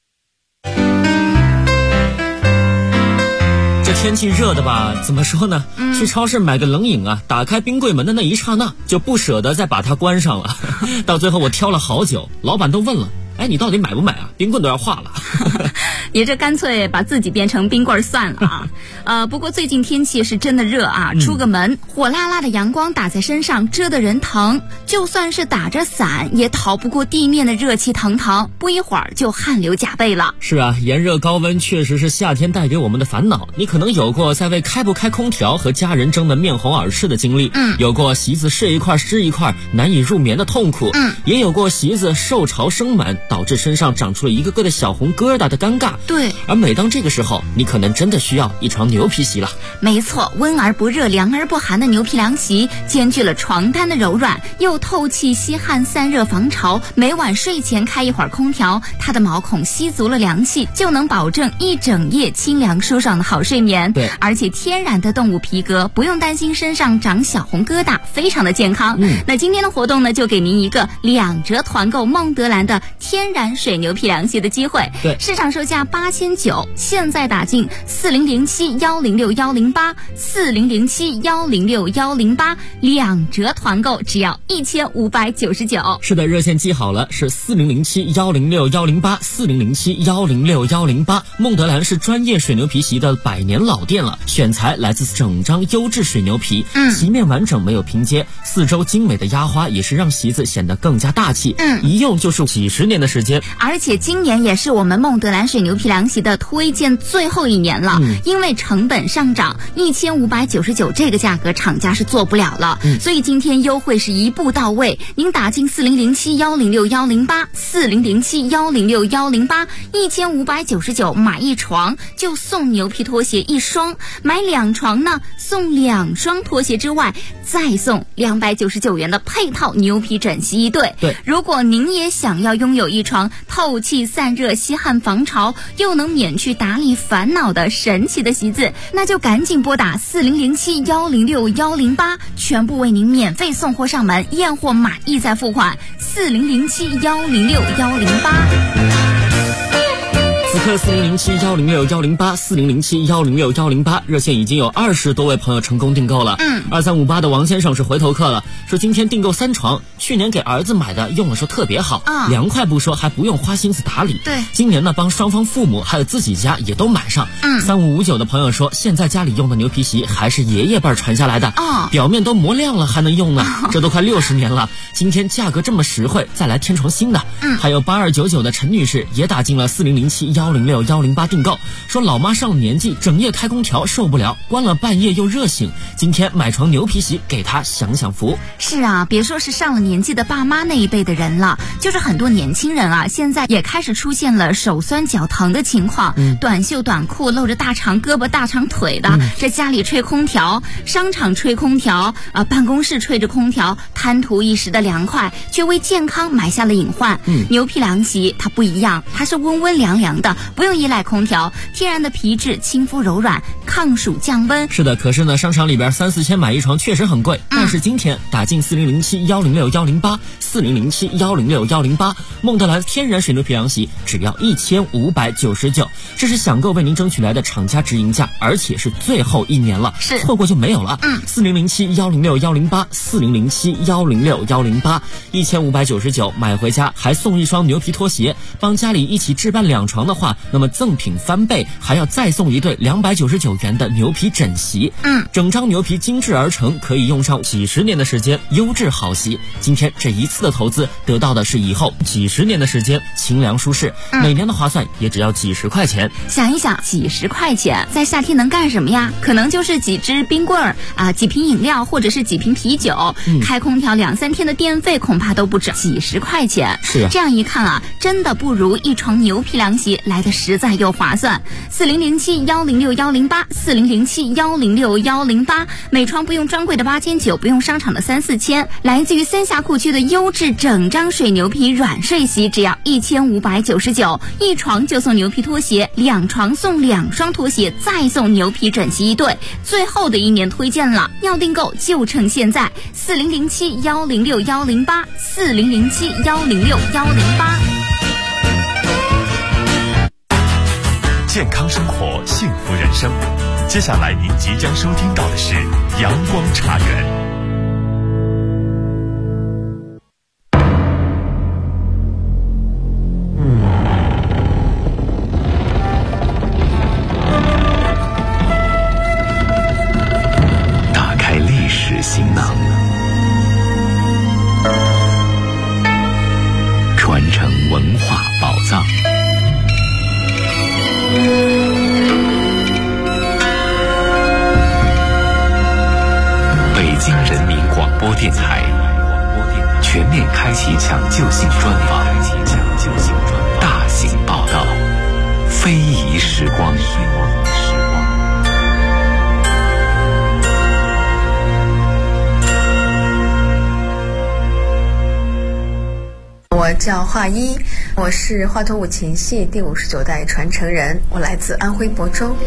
这天气热的吧，怎么说呢？去超市买个冷饮啊，打开冰柜门的那一刹那，就不舍得再把它关上了。到最后我挑了好久，老板都问了，哎，你到底买不买啊？冰棍都要化了。 你这干脆把自己变成冰棍算了啊！不过最近天气是真的热啊，出个门，火辣辣的阳光打在身上，遮得人疼。就算是打着伞，也逃不过地面的热气腾腾，不一会儿就汗流浃背了。 是啊，炎热高温确实是夏天带给我们的烦恼。你可能有过在为开不开空调和家人争得面红耳赤的经历，有过席子睡一块湿一块难以入眠的痛苦，也有过席子受潮生螨导致身上长出了一个个的小红疙瘩的尴尬。 对， 而每当这个时候，你可能真的需要一床牛皮席了。 没错，温而不热，凉而不寒的牛皮凉席，兼具了床单的柔软，又透气吸汗散热防潮。每晚睡前开一会儿空调，它的毛孔吸足了凉气，就能保证一整夜清凉舒爽的好睡眠。 对， 而且天然的动物皮革，不用担心身上长小红疙瘩，非常的健康。那今天的活动呢，就给您一个2折团购孟德兰的天然水牛皮凉席的机会。 对， 市场售价8900，现在打进4007106108 4007106108，2折团购只要1599。 是的，热线记好了，是4007106108 4007106108。孟德兰是专业水牛皮席的100年老店了，选材来自整张优质水牛皮，席面完整没有拼接，四周精美的压花也是让席子显得更加大气，一用就是几十年的时间。 而且今年也是我们孟德兰水牛皮凉席的推荐最后一年了，因为成本上涨，1599这个价格厂家是做不了了，所以今天优惠是一步到位。您打进4007106108 4007106108，1599买一床就送牛皮拖鞋1双，买2床呢送2双拖鞋之外，再送299元的配套牛皮枕席1对。 对， 如果您也想要拥有一床透气散热吸汗防潮又能免去打理烦恼的神奇的席子，那就赶紧拨打4007106108，全部为您免费送货上门，验货满意再付款。4007106108。 此刻4007106108 4007106108热线已经有20多位朋友成功订购了。2358的王先生是回头客了，说今天订购3床，去年给儿子买的，用了说特别好，凉快不说，还不用花心思打理。 对， 今年呢帮双方父母还有自己家也都买上。3559的朋友说，现在家里用的牛皮席还是爷爷辈传下来的，表面都磨亮了还能用呢，这都快60年了。今天价格这么实惠，再来添床新的。还有8299的陈女士也打进了4007106108订购，说老妈上了年纪，整夜开空调受不了，关了半夜又热醒，今天买床牛皮席给她享享福。 是啊，别说是上了年纪的爸妈那一辈的人了，就是很多年轻人啊，现在也开始出现了手酸脚疼的情况，短袖短裤露着大长胳膊大长腿的，在家里吹空调，商场吹空调，办公室吹着空调，贪图一时的凉快，却为健康埋下了隐患。牛皮凉席它不一样，它是温温凉凉的，不用依赖空调，天然的皮质亲肤柔软，抗暑降温。 是的，可是呢，商场里边3-4千买一床确实很贵，但是今天打进4007106108 4007106108，孟德兰天然水牛皮凉席只要1599，这是享购为您争取来的厂家直营价，而且是最后1年了， 是错过就没有了。4007106108 4007106108 1599买回家还送一双牛皮拖鞋，帮家里一起置办2床的话，那么赠品翻倍，还要再送一对299元的牛皮枕席。整张牛皮精致而成，可以用上几十年的时间，优质好席。今天这一次的投资得到的是以后几十年的时间，清凉舒适，每年的划算也只要几十块钱。 想一想，几十块钱在夏天能干什么呀？可能就是几支冰棍儿啊，几瓶饮料，或者是几瓶啤酒。开空调2-3天的电费恐怕都不止，几十块钱。 是啊， 这样一看啊，真的不如一床牛皮凉席来的实在又划算。4007106108，4007106108，每床不用专柜的8900，不用商场的3、4千，来自于三峡库区的优质整张水牛皮软睡席，只要1599，一床就送牛皮拖鞋，2床送2双拖鞋，再送牛皮枕席1对。最后的1年推荐了，要订购就趁现在，4007106108，4007106108。 健康生活，幸福人生。接下来您即将收听到的是阳光茶园。打开历史行囊，传承文化宝藏。北京人民广播电台全面开启抢救性专访，大型报道，非遗时光。 我叫华一，我是华佗五禽戏第59代传承人，我来自安徽亳州。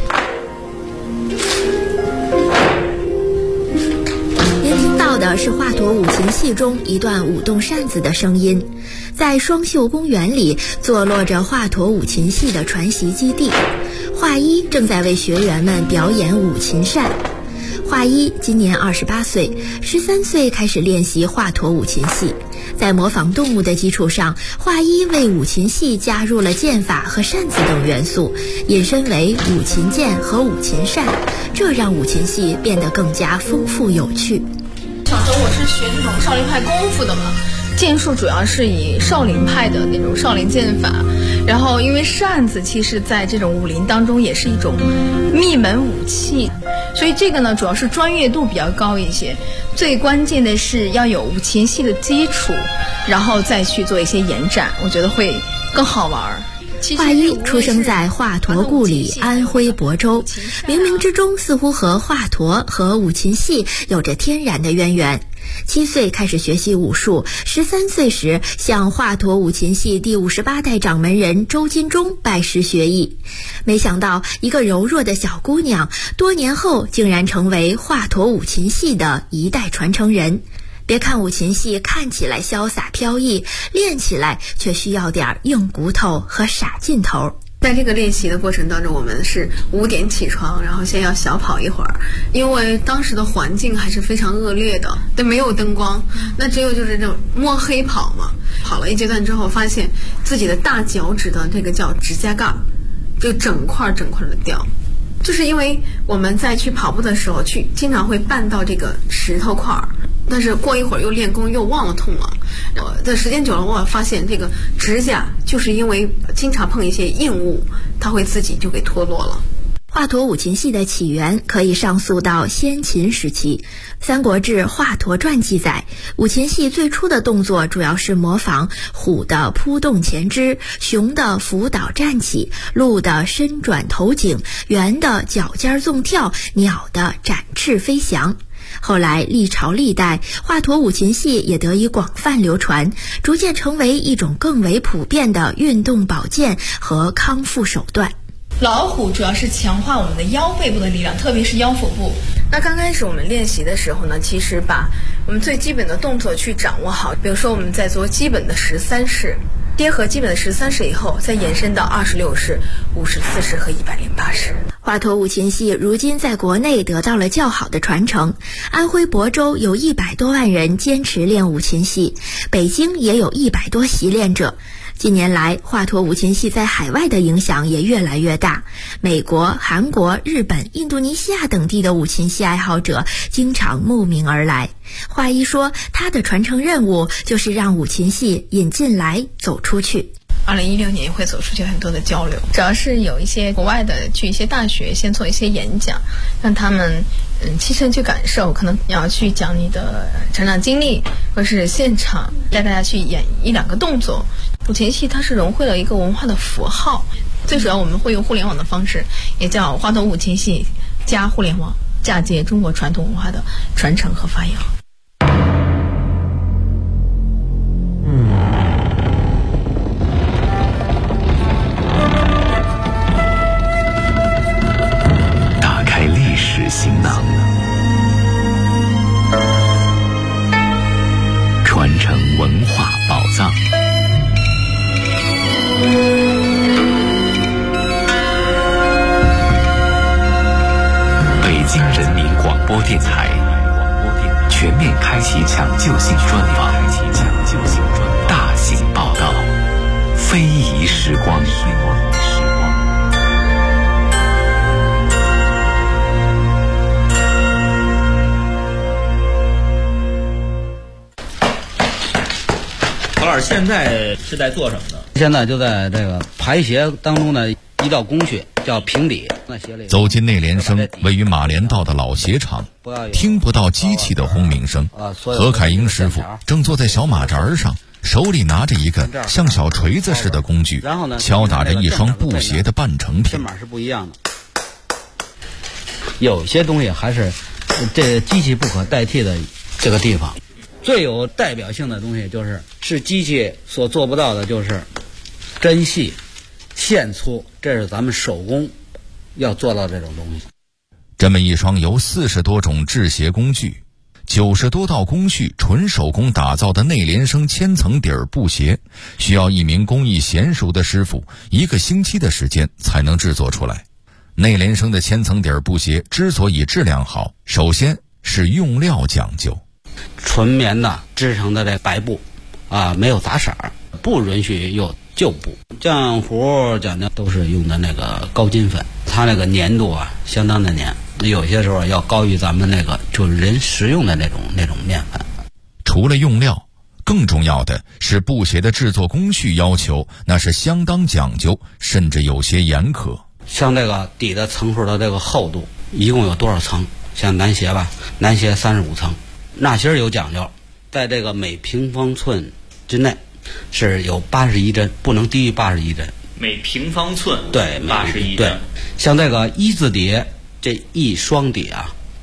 您听到的是华佗五禽戏中一段舞动扇子的声音。在双秀公园里坐落着华佗五禽戏的传习基地，华一正在为学员们表演五禽扇。华一今年28岁，13岁开始练习华佗五禽戏。在模仿动物的基础上，华一为五禽戏加入了剑法和扇子等元素，引申为五禽剑和五禽扇，这让五禽戏变得更加丰富有趣。 小时候我是学这种少林派功夫的嘛，剑术主要是以少林派的那种少林剑法，然后因为扇子其实在这种武林当中也是一种秘门武器，所以这个呢主要是专业度比较高一些，最关键的是要有五禽戏的基础，然后再去做一些延展，我觉得会更好玩。 华一出生在华佗故里安徽亳州，冥冥之中似乎和华佗和五禽戏有着天然的渊源。7岁开始学习武术，13岁时向华佗五禽戏第58代掌门人周金忠拜师学艺。没想到一个柔弱的小姑娘，多年后竟然成为华佗五禽戏的一代传承人。别看五禽戏看起来潇洒飘逸，练起来却需要点硬骨头和傻劲头。 在这个练习的过程当中，我们是5点起床，然后先要小跑一会儿，因为当时的环境还是非常恶劣的，但没有灯光，那只有就是这种摸黑跑嘛。跑了一阶段之后，发现自己的大脚趾的这个叫指甲盖就整块的掉，就是因为我们在去跑步的时候经常会绊到这个石头块，但是过一会儿又练功又忘了痛了。在时间久了，我发现这个指甲就是因为经常碰一些硬物，它会自己就给脱落了。 华佗五禽戏的起源可以上溯到先秦时期，《三国志·华佗传》记载，五禽戏最初的动作主要是模仿虎的扑动前肢，熊的伏倒站起，鹿的伸转头颈，猿的脚尖纵跳，鸟的展翅飞翔。后来历朝历代，华佗五禽戏也得以广泛流传，逐渐成为一种更为普遍的运动保健和康复手段。 老虎主要是强化我们的腰背部的力量，特别是腰腹部。那刚开始我们练习的时候呢，其实把我们最基本的动作去掌握好，比如说我们在做基本的13式，结合基本的13式以后，再延伸到26式、54式和108式。 华佗五禽戏如今在国内得到了较好的传承，安徽亳州有100多万人坚持练五禽戏，北京也有100多习练者。近年来，华佗五禽戏在海外的影响也越来越大，美国、韩国、日本、印度尼西亚等地的五禽戏爱好者经常慕名而来。华一说，他的传承任务就是让五禽戏引进来走出去。 2016年会走出去很多的交流，主要是有一些国外的去一些大学先做一些演讲，让他们亲身去感受，可能你要去讲你的成长经历，或是现场带大家去演1-2个动作。五禽戏它是融汇了一个文化的符号， 最主要我们会用互联网的方式，也叫花头五禽戏加互联网，嫁接中国传统文化的传承和发扬。 打开历史行囊，传承文化宝藏。北京人民广播电台全面开启抢救性专访，大型报道，非遗时光。 曹老师现在是在做什么呢？ 现在就在这个排协当中的一道工序叫平底。 走进内联升位于马连道的老鞋厂，听不到机器的轰鸣声。何凯英师傅正坐在小马扎上，手里拿着一个像小锤子似的工具，敲打着一双布鞋的半成品。 针码是不一样的，有些东西还是这机器不可代替的这个地方。最有代表性的东西是机器所做不到的，就是针细、线粗，这是咱们手工要做到这种东西。 这么一双由40多种制鞋工具、90多道工序纯手工打造的内联升千层底儿布鞋，需要一名工艺娴熟的师傅1个星期的时间才能制作出来。内联升的千层底儿布鞋之所以质量好，首先是用料讲究。 纯棉的织成的这白布没有杂色，不允许有旧布。浆糊讲究都是用的那个高筋粉，它那个粘度相当的粘，有些时候要高于咱们那个就是人食用的那种面粉。 除了用料，更重要的是布鞋的制作工序要求，那是相当讲究，甚至有些严苛。 像这个底的层数的这个厚度一共有多少层？像男鞋男鞋35层。纳鞋有讲究，在这个每平方寸之内是有81针，不能低于81针。 每平方寸对 81针。 对，像这个一字底，这一双底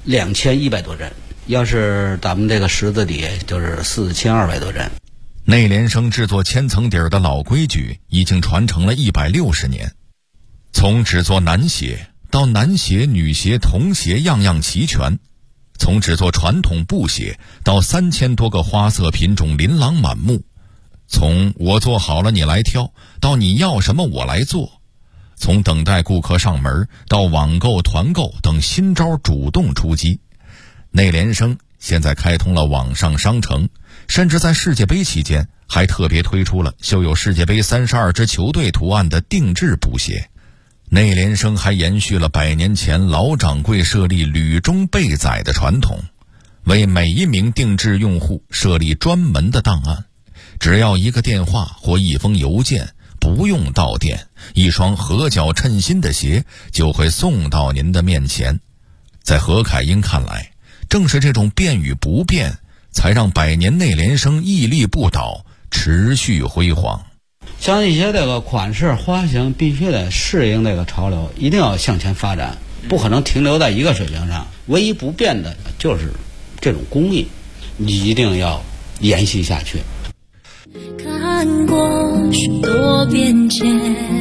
2100多针，要是咱们这个十字底就是4200多针。 内联升制作千层底儿的老规矩已经传承了160年，从只做男鞋到男鞋、女鞋、童鞋样样齐全。从只做传统布鞋到3000多个花色品种琳琅满目，从我做好了你来挑到你要什么我来做，从等待顾客上门到网购团购等新招主动出击。内联升现在开通了网上商城，甚至在世界杯期间还特别推出了绣有世界杯32支球队图案的定制布鞋。内联升还延续了100年前老掌柜设立履中备载的传统，为每一名定制用户设立专门的档案，只要一个电话或一封邮件，不用到店，一双合脚称心的鞋就会送到您的面前。在何凯英看来，正是这种变与不变，才让100年内联升屹立不倒，持续辉煌。 像一些这个款式花型必须得适应这个潮流，一定要向前发展，不可能停留在一个水平上。唯一不变的就是这种工艺，你一定要延续下去。 看过许多变迁，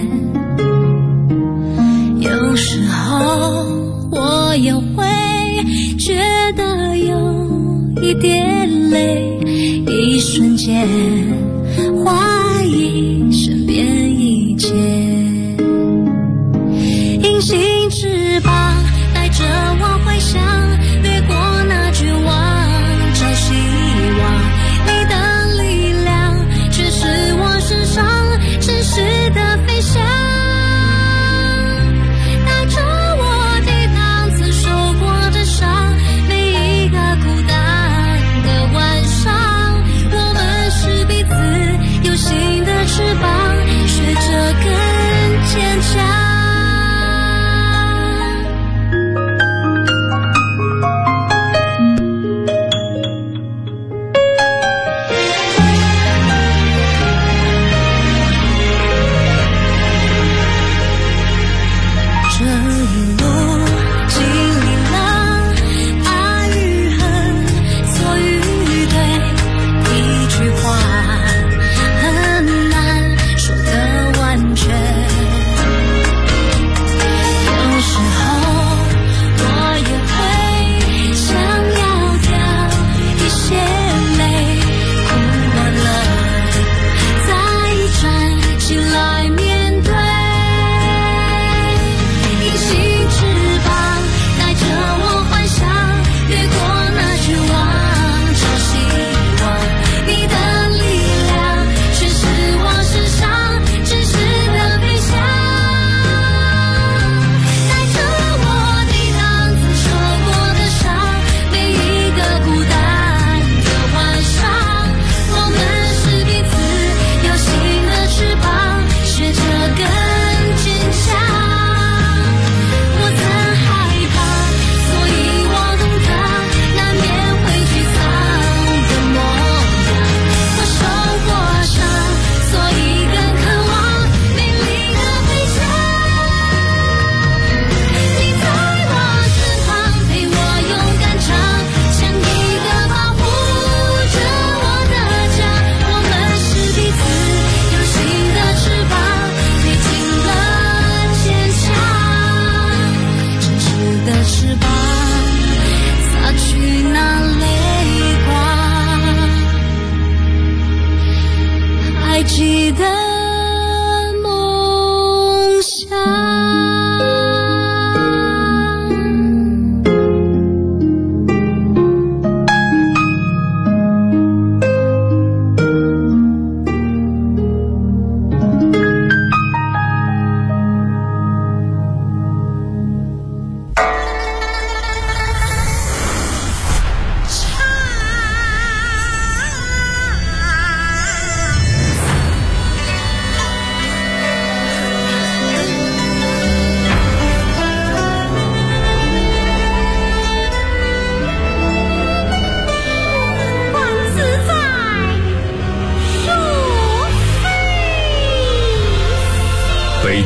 有时候我也会觉得有一点累，一瞬间怀疑身边一切，隐形翅膀带着我回想，掠过那绝望，找希望，你的力量却是我身上真实的飞翔，带着我抵挡曾受过的伤，每一个孤单的晚上，我们是彼此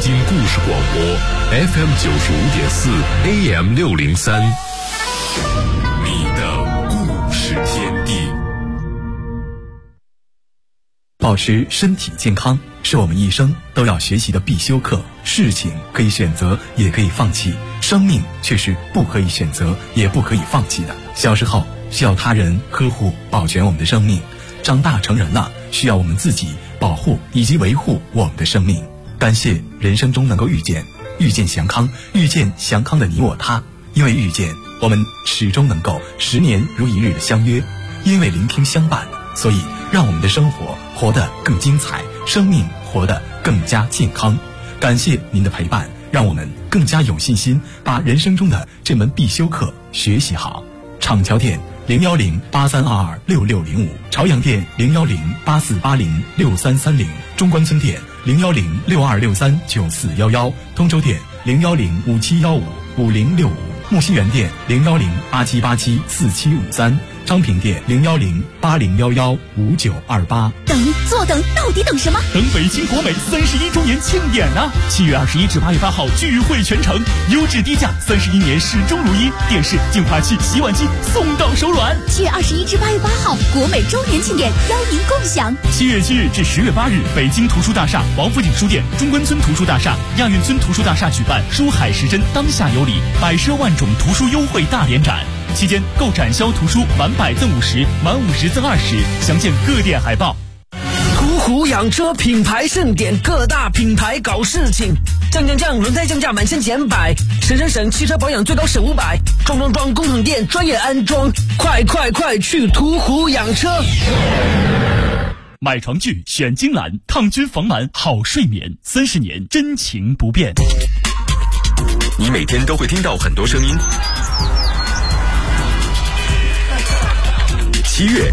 京故事广播 FM95.4 AM603，你的故事天地。 保持身体健康是我们一生都要学习的必修课。事情可以选择，也可以放弃，生命却是不可以选择，也不可以放弃的。小时候需要他人呵护保全我们的生命，长大成人了需要我们自己保护以及维护我们的生命。感谢人生中能够遇见祥康，遇见祥康的你我他。因为遇见，我们始终能够10年如一日的相约；因为聆听相伴，所以让我们的生活活得更精彩，生命活得更加健康。感谢您的陪伴，让我们更加有信心把人生中的这门必修课学习好。厂桥店01083226605，朝阳店01084806330，中关村店01062639411，通州店01057155065，木樨园店01087874753，昌平店01080115928。 坐等，到底等什么？ 等北京国美31周年庆典啊！7月21至8月8号聚会全城，优质低价，31年始终如一，电视、净化器、洗碗机送到手软。 7月21至8月8号，国美周年庆典邀您共享。 7月7日至10月8日，北京图书大厦、王府井书店、中关村图书大厦、亚运村图书大厦举办书海时针当下有礼100万种图书优惠大联展。期间购展销图书满100赠50，满50赠20，详见各店海报。 途虎养车品牌盛典，各大品牌搞事情，降，轮胎降价满1000减100，省，汽车保养最高省500，装，工厂店专业安装，快去途虎养车！ 买床具选金兰，抗菌防螨好睡眠，30年真情不变。 你每天都会听到很多声音。7月